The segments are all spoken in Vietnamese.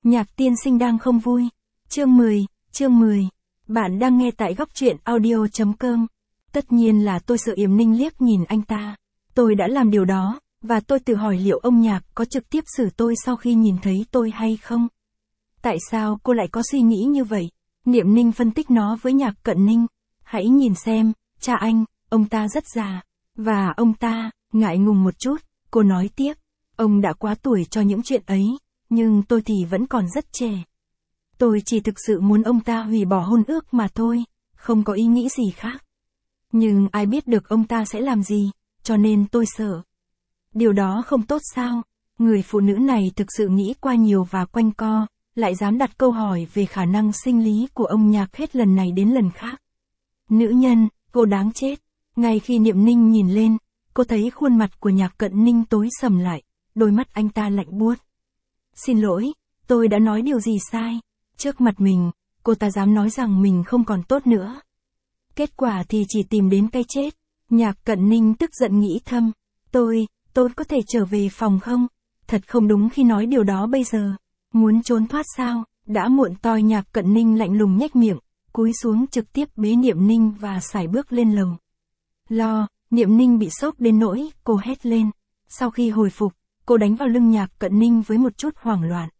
Nhạc tiên sinh đang không vui. Chương 10. Bạn đang nghe tại góc truyện audio.com. Tất nhiên là tôi sợ Yểm Ninh liếc nhìn anh ta. Tôi đã làm điều đó, và tôi tự hỏi liệu ông Nhạc có trực tiếp xử tôi sau khi nhìn thấy tôi hay không? Tại sao cô lại có suy nghĩ như vậy? Niệm Ninh phân tích nó với Nhạc Cận Ninh. Hãy nhìn xem, cha anh, ông ta rất già. Và ông ta, ngại ngùng một chút, cô nói tiếp. Ông đã quá tuổi cho những chuyện ấy, nhưng tôi thì vẫn còn rất trẻ. Tôi chỉ thực sự muốn ông ta hủy bỏ hôn ước mà thôi, không có ý nghĩ gì khác. Nhưng ai biết được ông ta sẽ làm gì, cho nên tôi sợ. Điều đó không tốt sao? Người phụ nữ này thực sự nghĩ qua nhiều và quanh co, lại dám đặt câu hỏi về khả năng sinh lý của ông Nhạc hết lần này đến lần khác. Nữ nhân, cô đáng chết. Ngay khi Niệm Ninh nhìn lên, cô thấy khuôn mặt của Nhạc Cận Ninh tối sầm lại, đôi mắt anh ta lạnh buốt. Xin lỗi, tôi đã nói điều gì sai? Trước mặt mình, cô ta dám nói rằng mình không còn tốt nữa. Kết quả thì chỉ tìm đến cái chết. Nhạc Cận Ninh tức giận nghĩ thầm. Tôi có thể trở về phòng không? Thật không đúng khi nói điều đó bây giờ. Muốn trốn thoát sao? Đã muộn toi. Nhạc Cận Ninh lạnh lùng nhếch miệng, cúi xuống trực tiếp bế Niệm Ninh và sải bước lên lầu. Niệm Ninh bị sốc đến nỗi cô hét lên. Sau khi hồi phục, cô đánh vào lưng Nhạc Cận Ninh với một chút hoảng loạn.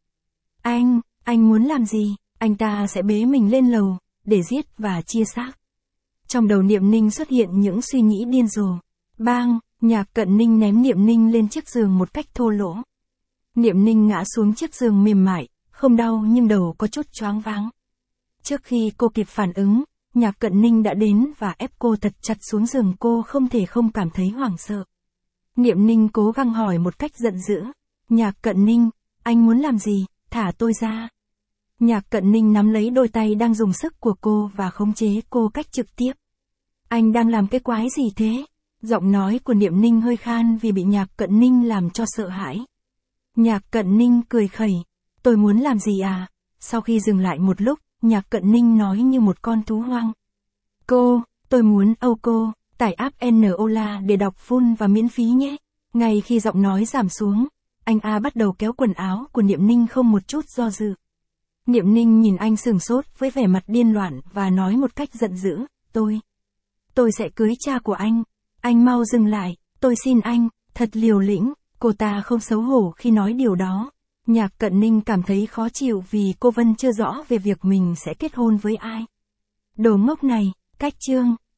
Anh muốn làm gì? Anh ta sẽ bế mình lên lầu, để giết và chia xác. Trong đầu Niệm Ninh xuất hiện những suy nghĩ điên rồ. Bang, Nhạc Cận Ninh ném Niệm Ninh lên chiếc giường một cách thô lỗ. Niệm Ninh ngã xuống chiếc giường mềm mại, không đau nhưng đầu có chút choáng váng. Trước khi cô kịp phản ứng, Nhạc Cận Ninh đã đến và ép cô thật chặt xuống giường. Cô không thể không cảm thấy hoảng sợ. Niệm Ninh cố gắng hỏi một cách giận dữ. Nhạc Cận Ninh, anh muốn làm gì? Thả tôi ra. Nhạc Cận Ninh nắm lấy đôi tay đang dùng sức của cô và khống chế cô cách trực tiếp. Anh đang làm cái quái gì thế? Giọng nói của Niệm Ninh hơi khan vì bị Nhạc Cận Ninh làm cho sợ hãi. Nhạc Cận Ninh cười khẩy. Tôi muốn làm gì à? Sau khi dừng lại một lúc, Nhạc Cận Ninh nói như một con thú hoang. Tôi muốn cô, tải app Nola để đọc full và miễn phí nhé. Ngay khi giọng nói giảm xuống, anh A bắt đầu kéo quần áo của Niệm Ninh không một chút do dự. Niệm Ninh nhìn anh sửng sốt với vẻ mặt điên loạn và nói một cách giận dữ, tôi sẽ cưới cha của anh mau dừng lại, tôi xin anh, thật liều lĩnh. Cô ta không xấu hổ khi nói điều đó. Nhạc Cận Ninh cảm thấy khó chịu vì cô Vân chưa rõ về việc mình sẽ kết hôn với ai. Đồ ngốc này, cách chương.